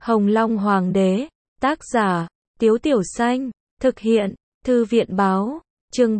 Hồng Long Hoàng đế, tác giả, Tiếu Tiểu Xanh, thực hiện, Thư viện Báo, chương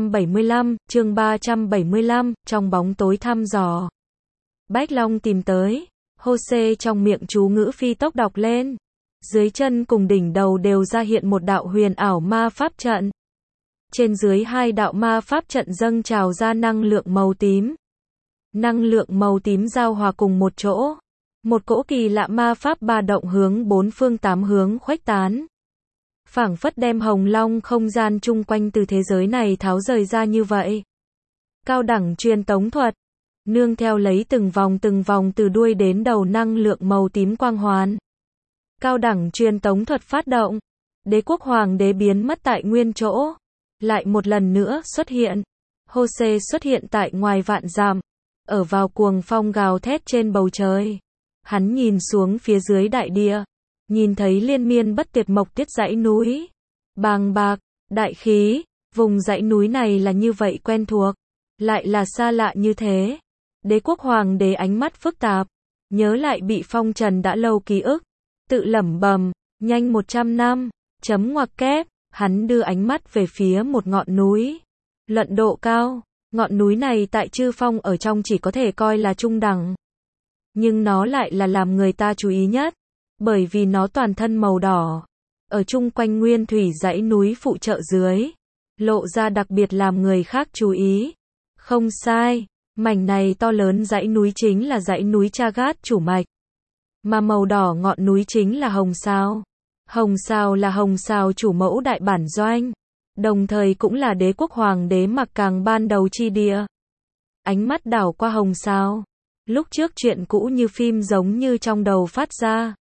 375, trong bóng tối thăm dò. Bách Long tìm tới, Hô-xê trong miệng chú ngữ phi tốc đọc lên. Dưới chân cùng đỉnh đầu đều ra hiện một đạo huyền ảo ma pháp trận. Trên dưới hai đạo ma pháp trận dâng trào ra năng lượng màu tím. Năng lượng màu tím giao hòa cùng một chỗ. Một cỗ kỳ lạ ma pháp ba động hướng bốn phương tám hướng khuếch tán. Phảng phất đem Hồng Long không gian chung quanh từ thế giới này tháo rời ra như vậy. Cao đẳng truyền tống thuật. Nương theo lấy từng vòng từ đuôi đến đầu năng lượng màu tím quang hoàn. Cao đẳng truyền tống thuật phát động. Đế quốc hoàng đế biến mất tại nguyên chỗ. Lại một lần nữa xuất hiện. Hô-xê xuất hiện tại ngoài vạn dặm. Ở vào cuồng phong gào thét trên bầu trời. Hắn nhìn xuống phía dưới đại địa. Nhìn thấy liên miên bất tuyệt mộc tiết dãy núi. Bàng bạc, đại khí. Vùng dãy núi này là như vậy quen thuộc. Lại là xa lạ như thế. Đế quốc hoàng đế ánh mắt phức tạp. Nhớ lại bị phong trần đã lâu ký ức. Tự lẩm bẩm, nhanh 100 năm, chấm ngoặc kép, hắn đưa ánh mắt về phía một ngọn núi. Luận độ cao, ngọn núi này tại chư phong ở trong chỉ có thể coi là trung đẳng. Nhưng nó lại là làm người ta chú ý nhất, bởi vì nó toàn thân màu đỏ. Ở chung quanh nguyên thủy dãy núi phụ trợ dưới, lộ ra đặc biệt làm người khác chú ý. Không sai, mảnh này to lớn dãy núi chính là dãy núi Chagat chủ mạch. Mà màu đỏ ngọn núi chính là Hồng Sao. Hồng Sao là Hồng Sao chủ mẫu đại bản doanh. Đồng thời cũng là đế quốc hoàng đế mặc càng ban đầu chi địa. Ánh mắt đảo qua Hồng Sao. Lúc trước chuyện cũ như phim giống như trong đầu phát ra.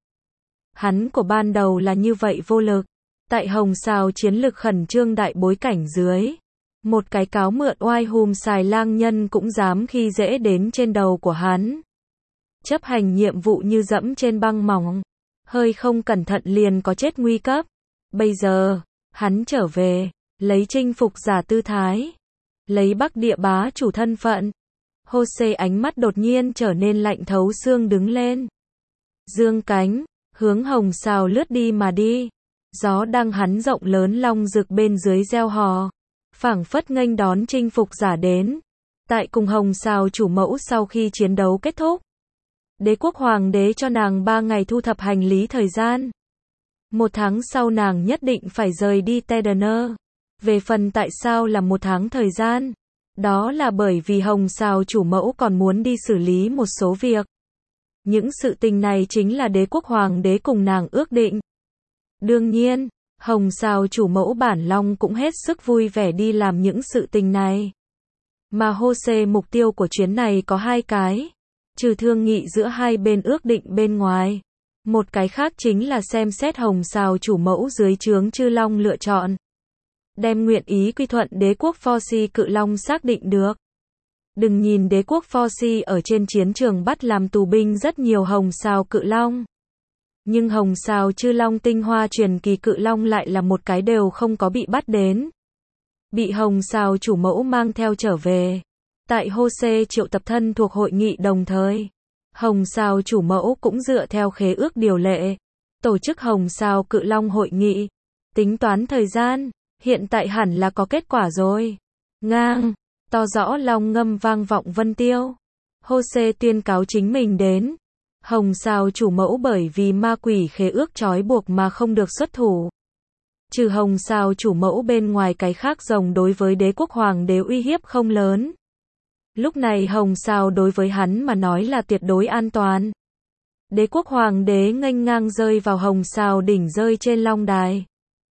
Hắn của ban đầu là như vậy vô lực. Tại Hồng Sao chiến lực khẩn trương đại bối cảnh dưới. Một cái cáo mượn oai hùm xài lang nhân cũng dám khi dễ đến trên đầu của hắn. Chấp hành nhiệm vụ như dẫm trên băng mỏng. Hơi không cẩn thận liền có chết nguy cấp. Bây giờ, hắn trở về, lấy chinh phục giả tư thái. Lấy Bắc địa bá chủ thân phận. Hô-xê ánh mắt đột nhiên trở nên lạnh thấu xương đứng lên. Dương cánh, hướng Hồng Sao lướt đi mà đi. Gió đang hắn rộng lớn long rực bên dưới reo hò. Phảng phất nghênh đón chinh phục giả đến. Tại cùng Hồng Sao chủ mẫu sau khi chiến đấu kết thúc. Đế quốc hoàng đế cho nàng 3 ngày thu thập hành lý thời gian. 1 tháng sau nàng nhất định phải rời đi Tedener. Về phần tại sao là 1 tháng thời gian? Đó là bởi vì Hồng Sao chủ mẫu còn muốn đi xử lý một số việc. Những sự tình này chính là đế quốc hoàng đế cùng nàng ước định. Đương nhiên, Hồng Sao chủ mẫu bản long cũng hết sức vui vẻ đi làm những sự tình này. Mà Hô-xê mục tiêu của chuyến này có 2 cái. Trừ thương nghị giữa hai bên ước định bên ngoài. Một cái khác chính là xem xét Hồng Sao chủ mẫu dưới trướng chư long lựa chọn. Đem nguyện ý quy thuận đế quốc Pho-xi cự long xác định được. Đừng nhìn đế quốc Pho-xi ở trên chiến trường bắt làm tù binh rất nhiều Hồng Sao cự long. Nhưng Hồng Sao chư long tinh hoa truyền kỳ cự long lại là một cái đều không có bị bắt đến. Bị Hồng Sao chủ mẫu mang theo trở về. Tại Hô-xê triệu tập thân thuộc hội nghị đồng thời. Hồng Sao chủ mẫu cũng dựa theo khế ước điều lệ. Tổ chức Hồng Sao cự long hội nghị. Tính toán thời gian. Hiện tại hẳn là có kết quả rồi. Ngang. To rõ long ngâm vang vọng vân tiêu. Hô-xê tuyên cáo chính mình đến. Hồng Sao chủ mẫu bởi vì ma quỷ khế ước trói buộc mà không được xuất thủ. Trừ Hồng Sao chủ mẫu bên ngoài cái khác rồng đối với đế quốc hoàng đế uy hiếp không lớn. Lúc này Hồng Sao đối với hắn mà nói là tuyệt đối an toàn. Đế quốc hoàng đế nghênh ngang rơi vào Hồng Sao đỉnh rơi trên long đài.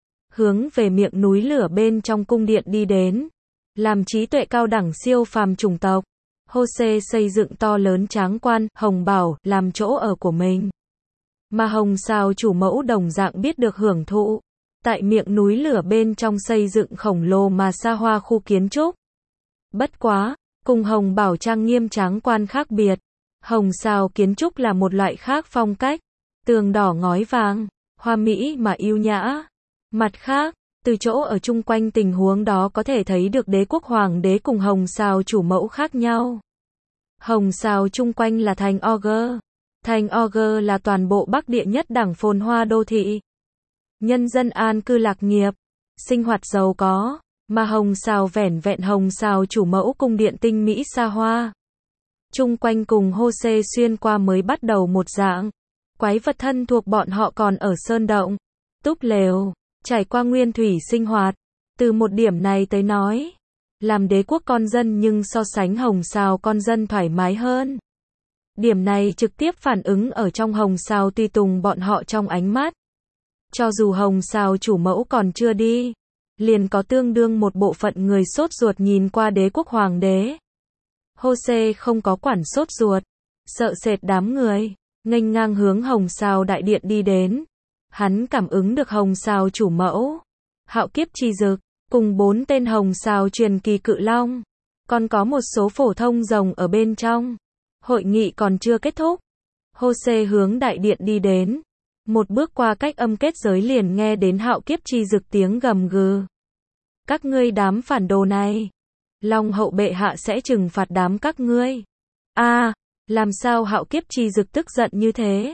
Hướng về miệng núi lửa bên trong cung điện đi đến. Làm trí tuệ cao đẳng siêu phàm chủng tộc. Hô-xê xây dựng to lớn tráng quan, Hồng Bảo, làm chỗ ở của mình. Mà Hồng Sao chủ mẫu đồng dạng biết được hưởng thụ. Tại miệng núi lửa bên trong xây dựng khổng lồ mà xa hoa khu kiến trúc. Bất quá, cùng Hồng Bảo trang nghiêm tráng quan khác biệt. Hồng Sao kiến trúc là một loại khác phong cách. Tường đỏ ngói vàng, hoa mỹ mà yêu nhã. Mặt khác, từ chỗ ở chung quanh tình huống đó có thể thấy được đế quốc hoàng đế cùng Hồng Sao chủ mẫu khác nhau. Hồng Sao chung quanh là thành Ogre. Thành Oger là toàn bộ Bắc Địa nhất đẳng phồn hoa đô thị. Nhân dân an cư lạc nghiệp, sinh hoạt giàu có, mà Hồng Sào vẻn vẹn Hồng Sào chủ mẫu cung điện tinh mỹ xa hoa. Chung quanh cùng Hô-xê xuyên qua mới bắt đầu một dạng. Quái vật thân thuộc bọn họ còn ở sơn động, túp lều, trải qua nguyên thủy sinh hoạt. Từ một điểm này tới nói, làm đế quốc con dân nhưng so sánh Hồng Sào con dân thoải mái hơn. Điểm này trực tiếp phản ứng ở trong Hồng Sào tùy tùng bọn họ trong ánh mắt. Cho dù Hồng Sào chủ mẫu còn chưa đi, liền có tương đương một bộ phận người sốt ruột nhìn qua đế quốc hoàng đế. Hô-xê không có quản sốt ruột, sợ sệt đám người, nghênh ngang hướng Hồng Sào đại điện đi đến. Hắn cảm ứng được Hồng Sào chủ mẫu, Hạo Kiếp Chi Dực, cùng 4 tên Hồng Sào truyền kỳ cự long, còn có một số phổ thông rồng ở bên trong. Hội nghị còn chưa kết thúc. Hô-xê hướng đại điện đi đến. Một bước qua cách âm kết giới liền nghe đến Hạo Kiếp Chi Dực tiếng gầm gừ. Các ngươi đám phản đồ này, Long hậu bệ hạ sẽ trừng phạt đám các ngươi. Làm sao Hạo Kiếp Chi Dực tức giận như thế?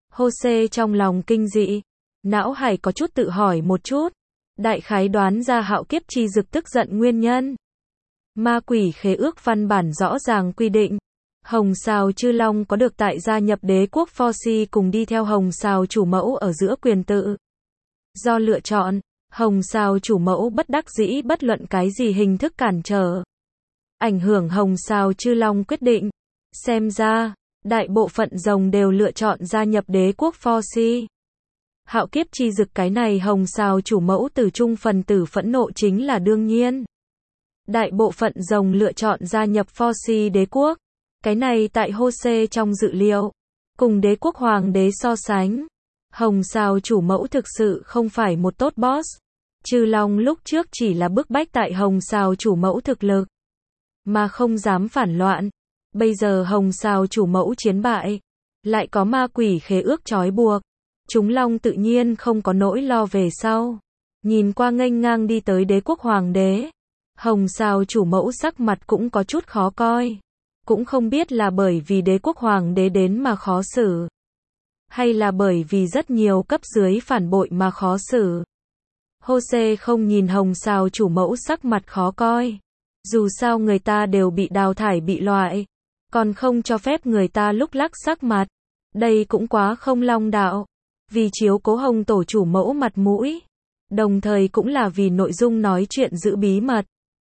Hô-xê trong lòng kinh dị, não hải có chút tự hỏi một chút, đại khái đoán ra Hạo Kiếp Chi Dực tức giận nguyên nhân. Ma quỷ khế ước văn bản rõ ràng quy định, Hồng Sào chư long có được tại gia nhập đế quốc Pho-xi cùng đi theo Hồng Sào chủ mẫu ở giữa quyền tự do lựa chọn. Hồng Sào chủ mẫu bất đắc dĩ bất luận cái gì hình thức cản trở, ảnh hưởng Hồng Sào chư long quyết định. Xem ra, đại bộ phận rồng đều lựa chọn gia nhập đế quốc Pho-xi. Hạo Kiếp Chi Dực cái này Hồng Sào chủ mẫu tử trung phần tử phẫn nộ chính là đương nhiên. Đại bộ phận rồng lựa chọn gia nhập Pho-xi đế quốc. Cái này tại Hô-xê trong dự liệu. Cùng đế quốc hoàng đế so sánh, Hồng Sào chủ mẫu thực sự không phải một tốt boss. Chư long lúc trước chỉ là bức bách tại Hồng Sào chủ mẫu thực lực, mà không dám phản loạn. Bây giờ Hồng Sào chủ mẫu chiến bại, lại có ma quỷ khế ước trói buộc. Chúng long tự nhiên không có nỗi lo về sau. Nhìn qua nghênh ngang đi tới đế quốc hoàng đế, Hồng Sào chủ mẫu sắc mặt cũng có chút khó coi. Cũng không biết là bởi vì đế quốc hoàng đế đến mà khó xử, hay là bởi vì rất nhiều cấp dưới phản bội mà khó xử. Hô-xê không nhìn Hồng Sào chủ mẫu sắc mặt khó coi. Dù sao người ta đều bị đào thải bị loại, còn không cho phép người ta lúc lắc sắc mặt. Đây cũng quá không long đạo. Vì chiếu cố Hồng tổ chủ mẫu mặt mũi, đồng thời cũng là vì nội dung nói chuyện giữ bí mật.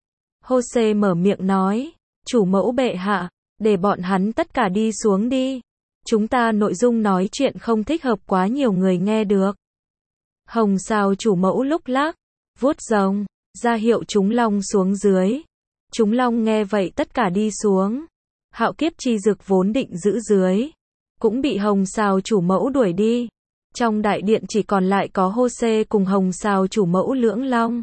Hô-xê mở miệng nói, chủ mẫu bệ hạ, để bọn hắn tất cả đi xuống đi. Chúng ta nội dung nói chuyện không thích hợp quá nhiều người nghe được. Hồng Sào chủ mẫu lúc lắc, vuốt rồng, ra hiệu chúng long xuống dưới. Chúng long nghe vậy tất cả đi xuống. Hạo Kiếp Chi Dực vốn định giữ dưới, cũng bị Hồng Sào chủ mẫu đuổi đi. Trong đại điện chỉ còn lại có Hô-xê cùng Hồng Sào chủ mẫu lưỡng long.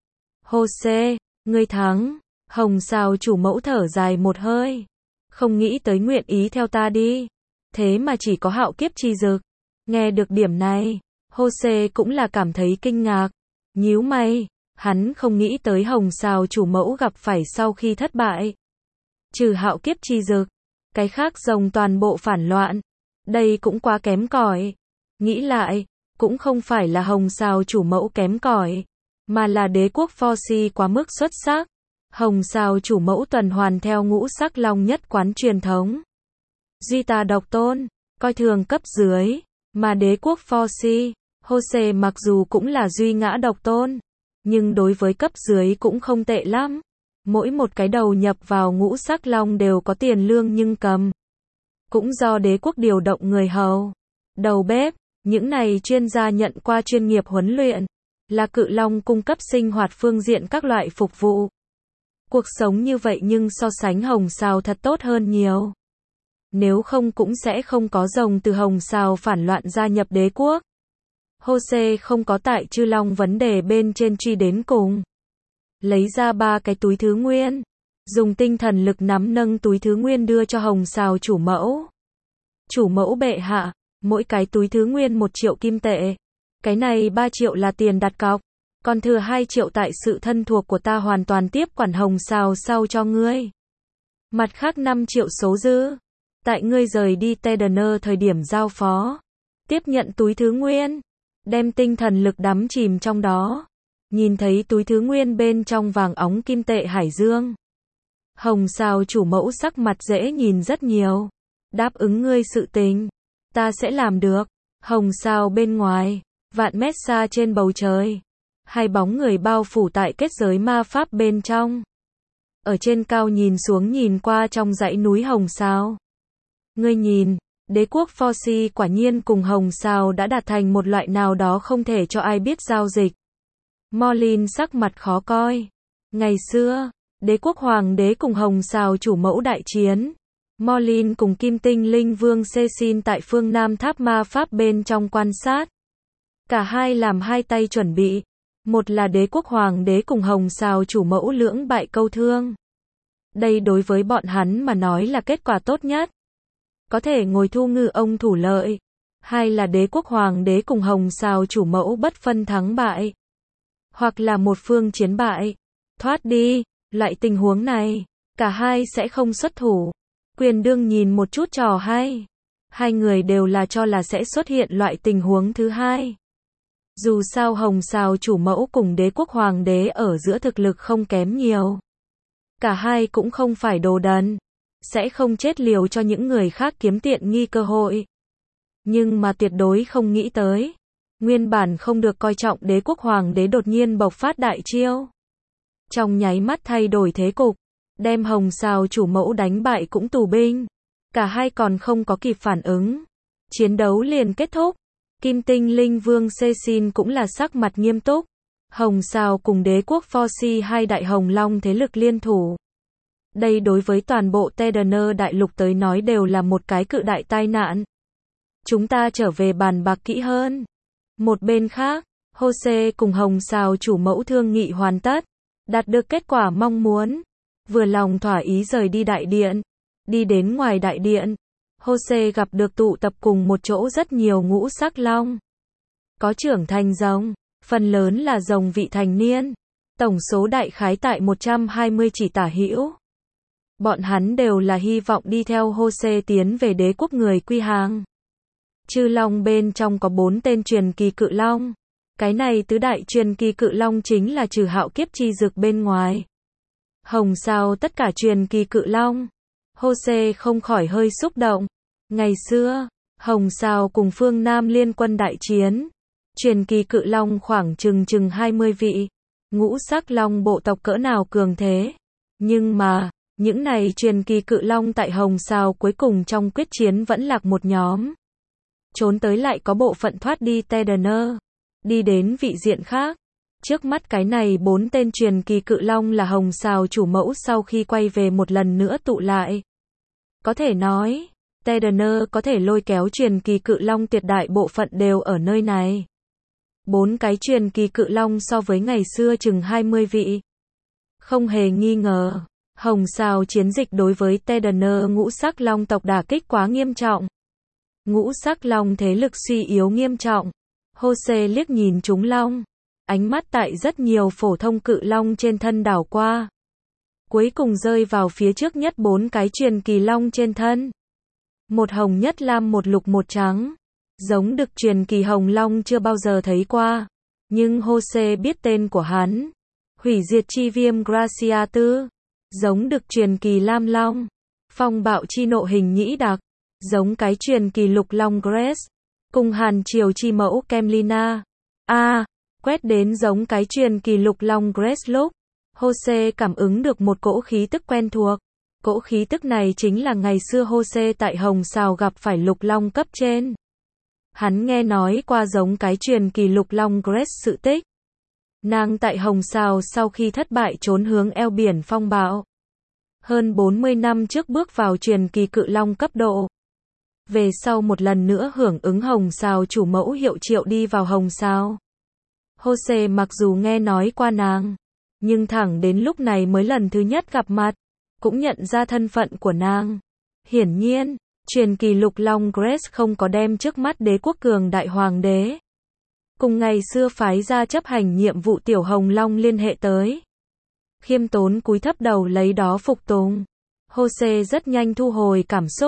Hô-xê, ngươi thắng. Hồng Sào chủ mẫu thở dài một hơi. Không nghĩ tới nguyện ý theo ta đi. Thế mà chỉ có Hạo Kiếp Chi Dực. Nghe được điểm này, Hô-xê cũng là cảm thấy kinh ngạc. Nhíu mày, hắn không nghĩ tới Hồng Sào chủ mẫu gặp phải sau khi thất bại. Trừ Hạo Kiếp Chi Dực, cái khác rồng toàn bộ phản loạn. Đây cũng quá kém cỏi. Nghĩ lại, cũng không phải là Hồng Sào chủ mẫu kém cỏi, mà là đế quốc Pho-xi quá mức xuất sắc. Hồng Sào chủ mẫu tuần hoàn theo ngũ sắc long nhất quán truyền thống. Duy tà độc tôn, coi thường cấp dưới, mà đế quốc Pho-xi, Hô-xê mặc dù cũng là duy ngã độc tôn, nhưng đối với cấp dưới cũng không tệ lắm. Mỗi một cái đầu nhập vào ngũ sắc long đều có tiền lương nhưng cầm. Cũng do đế quốc điều động người hầu, đầu bếp, những này chuyên gia nhận qua chuyên nghiệp huấn luyện, là cự long cung cấp sinh hoạt phương diện các loại phục vụ. Cuộc sống như vậy nhưng so sánh Hồng Sào thật tốt hơn nhiều. Nếu không cũng sẽ không có rồng từ Hồng Sào phản loạn gia nhập đế quốc. Hô-xê không có tại chư long vấn đề bên trên truy đến cùng. Lấy ra 3 cái túi thứ nguyên, dùng tinh thần lực nắm nâng túi thứ nguyên đưa cho Hồng Sào chủ mẫu. Chủ mẫu bệ hạ, mỗi cái túi thứ nguyên 1 triệu kim tệ. Cái này 3 triệu là tiền đặt cọc, còn thừa 2 triệu tại sự thân thuộc của ta hoàn toàn tiếp quản Hồng Sào sau cho ngươi. Mặt khác 5 triệu số dư, Tại ngươi rời đi Tedener thời điểm giao phó, tiếp nhận túi thứ nguyên, đem tinh thần lực đắm chìm trong đó, nhìn thấy túi thứ nguyên bên trong vàng óng kim tệ hải dương. Hồng Sao chủ mẫu sắc mặt dễ nhìn rất nhiều. Đáp ứng ngươi sự tình, ta sẽ làm được. Hồng Sao bên ngoài, vạn mét xa trên bầu trời, hai bóng người bao phủ tại kết giới ma pháp bên trong. Ở trên cao nhìn xuống nhìn qua trong dãy núi Hồng Sao. Ngươi nhìn, đế quốc Foxy quả nhiên cùng Hồng Sao đã đạt thành một loại nào đó không thể cho ai biết giao dịch. Morlin sắc mặt khó coi. Ngày xưa, đế quốc hoàng đế cùng Hồng Sao chủ mẫu đại chiến. Morlin cùng Kim Tinh Linh Vương Cecil tại phương Nam tháp ma pháp bên trong quan sát. Cả hai làm hai tay chuẩn bị. Một là đế quốc hoàng đế cùng Hồng Sao chủ mẫu lưỡng bại câu thương. Đây đối với bọn hắn mà nói là kết quả tốt nhất. Có thể ngồi thu ngư ông thủ lợi. Hai là đế quốc hoàng đế cùng Hồng Sao chủ mẫu bất phân thắng bại. Hoặc là một phương chiến bại. Thoát đi, loại tình huống này, cả hai sẽ không xuất thủ. Quyền đương nhìn một chút trò hay. Hai người đều là cho là sẽ xuất hiện loại tình huống thứ hai. Dù sao Hồng Sao chủ mẫu cùng đế quốc hoàng đế ở giữa thực lực không kém nhiều. Cả hai cũng không phải đồ đần. Sẽ không chết liều cho những người khác kiếm tiện nghi cơ hội. Nhưng mà tuyệt đối không nghĩ tới. Nguyên bản không được coi trọng đế quốc hoàng đế đột nhiên bộc phát đại chiêu. Trong nháy mắt thay đổi thế cục. Đem Hồng Sao chủ mẫu đánh bại cũng tù binh. Cả hai còn không có kịp phản ứng. Chiến đấu liền kết thúc. Kim Tinh Linh Vương Cecil cũng là sắc mặt nghiêm túc. Hồng Sao cùng đế quốc Foxy hai đại hồng long thế lực liên thủ. Đây đối với toàn bộ Tedener đại lục tới nói đều là một cái cự đại tai nạn. Chúng ta trở về bàn bạc kỹ hơn. Một bên khác, Jose cùng Hồng Sao chủ mẫu thương nghị hoàn tất. Đạt được kết quả mong muốn. Vừa lòng thỏa ý rời đi đại điện. Đi đến ngoài đại điện. Jose gặp được tụ tập cùng một chỗ rất nhiều ngũ sắc long. Có trưởng thành rồng, phần lớn là rồng vị thành niên. Tổng số đại khái tại 120 chỉ tả hữu. Bọn hắn đều là hy vọng đi theo Jose tiến về đế quốc người quy hàng. Chư long bên trong có 4 tên truyền kỳ cự long. Cái này tứ đại truyền kỳ cự long chính là trừ hạo kiếp chi dược bên ngoài. Hồng Sao tất cả truyền kỳ cự long. Jose không khỏi hơi xúc động. Ngày xưa, Hồng Sao cùng phương Nam liên quân đại chiến. Truyền kỳ cự long khoảng chừng 20 vị. Ngũ sắc long bộ tộc cỡ nào cường thế. Nhưng mà, những này truyền kỳ cự long tại Hồng Sao cuối cùng trong quyết chiến vẫn lạc một nhóm. Trốn tới lại có bộ phận thoát đi Tedener. Đi đến vị diện khác. Trước mắt cái này 4 tên truyền kỳ cự long là Hồng Sao chủ mẫu sau khi quay về một lần nữa tụ lại. Có thể nói, Tedener có thể lôi kéo truyền kỳ cự long tuyệt đại bộ phận đều ở nơi này. 4 cái truyền kỳ cự long so với ngày xưa chừng 20 vị. Không hề nghi ngờ, Hồng Sao chiến dịch đối với Tedener ngũ sắc long tộc đả kích quá nghiêm trọng. Ngũ sắc long thế lực suy yếu nghiêm trọng. Jose liếc nhìn chúng long. Ánh mắt tại rất nhiều phổ thông cự long trên thân đảo qua. Cuối cùng rơi vào phía trước nhất 4 cái truyền kỳ long trên thân. Một hồng nhất lam một lục một trắng. Giống đực truyền kỳ hồng long chưa bao giờ thấy qua. Nhưng Jose biết tên của hắn. Hủy diệt chi viêm Gracia Tư. Giống đực truyền kỳ lam long. Phong bạo chi nộ hình nhĩ đặc. Giống cái truyền kỳ lục long Grace. Cùng hàn triều chi mẫu Kemlina. Quét đến giống cái truyền kỳ lục long Grace lúc. Jose cảm ứng được một cỗ khí tức quen thuộc. Cỗ khí tức này chính là ngày xưa Jose tại Hồng Sao gặp phải lục long cấp trên. Hắn nghe nói qua giống cái truyền kỳ lục long Grace sự tích. Nàng tại Hồng Sao sau khi thất bại trốn hướng eo biển phong bạo. Hơn 40 năm trước bước vào truyền kỳ cự long cấp độ. Về sau một lần nữa hưởng ứng Hồng Sao chủ mẫu hiệu triệu đi vào Hồng Sao. Jose mặc dù nghe nói qua nàng, nhưng thẳng đến lúc này mới lần thứ nhất gặp mặt, cũng nhận ra thân phận của nàng. Hiển nhiên, truyền kỳ lục long Grace không có đem trước mắt đế quốc cường đại hoàng đế. Cùng ngày xưa phái ra chấp hành nhiệm vụ tiểu hồng long liên hệ tới. Khiêm tốn cúi thấp đầu lấy đó phục tùng. Jose rất nhanh thu hồi cảm xúc.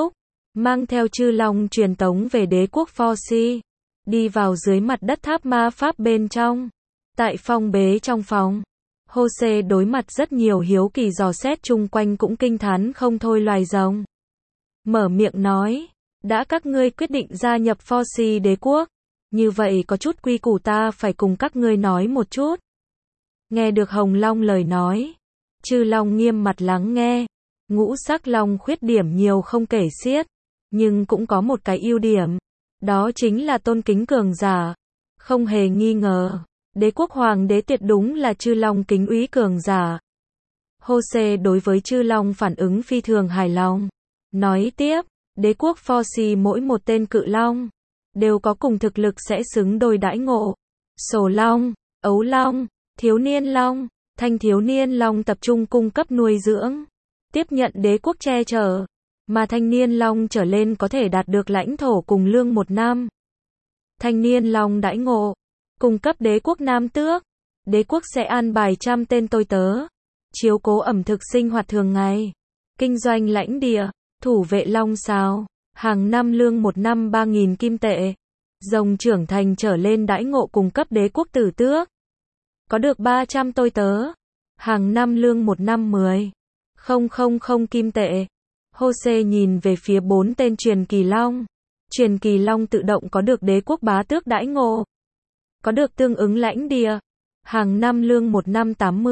mang theo chư long truyền tống về đế quốc Forci, đi vào dưới mặt đất tháp ma pháp bên trong. Tại phong bế trong phòng, Jose đối mặt rất nhiều hiếu kỳ dò xét chung quanh cũng kinh thán không thôi loài rồng. Mở miệng nói, đã các ngươi quyết định gia nhập Forci đế quốc, như vậy có chút quy củ ta phải cùng các ngươi nói một chút. Nghe được Hồng Long lời nói, chư long nghiêm mặt lắng nghe. Ngũ sắc long khuyết điểm nhiều không kể xiết, nhưng cũng có một cái ưu điểm, đó chính là tôn kính cường giả. Không hề nghi ngờ, đế quốc hoàng đế tuyệt đúng là chư long kính úy cường giả. Jose đối với chư long phản ứng phi thường hài lòng. Nói tiếp, đế quốc Forci mỗi một tên cự long đều có cùng thực lực sẽ xứng đôi đãi ngộ. Sổ long, ấu long, thiếu niên long, thanh thiếu niên long tập trung cung cấp nuôi dưỡng, tiếp nhận đế quốc che chở, mà thanh niên long trở lên có thể đạt được lãnh thổ cùng lương 1 năm. Thanh niên long đãi ngộ, cung cấp đế quốc nam tước, đế quốc sẽ an bài 100 tên tôi tớ, chiếu cố ẩm thực sinh hoạt thường ngày, kinh doanh lãnh địa, thủ vệ long sao, hàng năm lương 1 năm 3.000 kim tệ. Rồng trưởng thành trở lên đãi ngộ cung cấp đế quốc tử tước, có được 300 tôi tớ, hàng năm lương 1 năm 10.000 kim tệ. Jose nhìn về phía 4 tên truyền kỳ long. Truyền kỳ long tự động có được đế quốc bá tước đãi ngộ, có được tương ứng lãnh địa, hàng năm lương 1 năm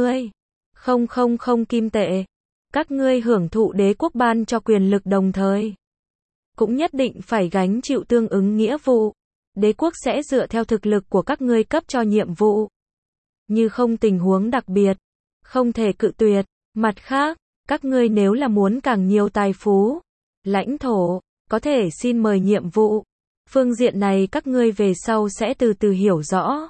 80.000 kim tệ. Các ngươi hưởng thụ đế quốc ban cho quyền lực đồng thời, cũng nhất định phải gánh chịu tương ứng nghĩa vụ. Đế quốc sẽ dựa theo thực lực của các ngươi cấp cho nhiệm vụ. Như không tình huống đặc biệt, không thể cự tuyệt. Mặt khác, các ngươi nếu là muốn càng nhiều tài phú, lãnh thổ, có thể xin mời nhiệm vụ. Phương diện này các ngươi về sau sẽ từ từ hiểu rõ.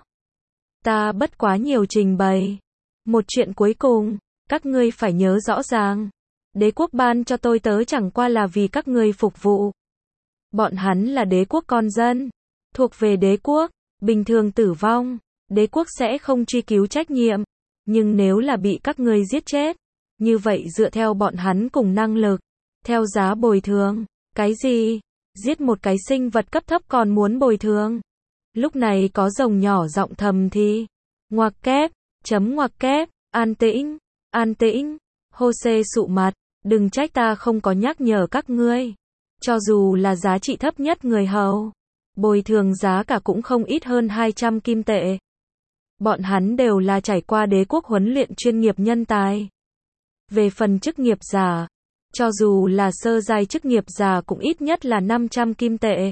Ta bất quá nhiều trình bày. Một chuyện cuối cùng, các ngươi phải nhớ rõ ràng. Đế quốc ban cho tôi tớ chẳng qua là vì các ngươi phục vụ. Bọn hắn là đế quốc con dân, thuộc về đế quốc, bình thường tử vong, đế quốc sẽ không truy cứu trách nhiệm. Nhưng nếu là bị các ngươi giết chết, như vậy dựa theo bọn hắn cùng năng lực, theo giá bồi thường. Cái gì? Giết một cái sinh vật cấp thấp còn muốn bồi thường? Lúc này có rồng nhỏ giọng thầm thì. Ngoặc kép, ngoặc kép, an tĩnh, an tĩnh. Jose sụ mặt, đừng trách ta không có nhắc nhở các ngươi. Cho dù là giá trị thấp nhất người hầu, bồi thường giá cả cũng không ít hơn 200 kim tệ. Bọn hắn đều là trải qua đế quốc huấn luyện chuyên nghiệp nhân tài. Về phần chức nghiệp giả, cho dù là sơ giai chức nghiệp giả cũng ít nhất là 500 kim tệ.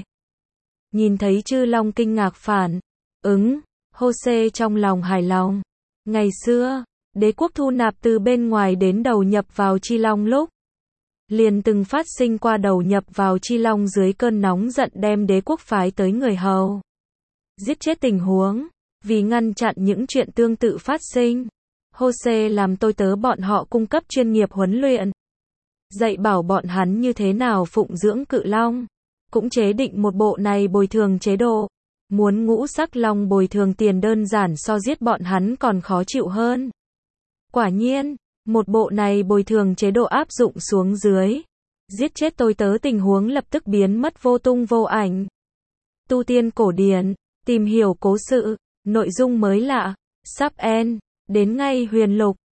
Nhìn thấy chư long kinh ngạc phản ứng, Jose trong lòng hài lòng. Ngày xưa, đế quốc thu nạp từ bên ngoài đến đầu nhập vào chi long lúc, liền từng phát sinh qua đầu nhập vào chi long dưới cơn nóng giận đem đế quốc phái tới người hầu giết chết tình huống. Vì ngăn chặn những chuyện tương tự phát sinh, Jose làm tôi tớ bọn họ cung cấp chuyên nghiệp huấn luyện, dạy bảo bọn hắn như thế nào phụng dưỡng cự long, cũng chế định một bộ này bồi thường chế độ. Muốn ngũ sắc long bồi thường tiền đơn giản so giết bọn hắn còn khó chịu hơn. Quả nhiên, một bộ này bồi thường chế độ áp dụng xuống dưới, giết chết tôi tớ tình huống lập tức biến mất vô tung vô ảnh. Tu tiên cổ điển, tìm hiểu cố sự, nội dung mới lạ, sắp end, đến ngay huyền lục.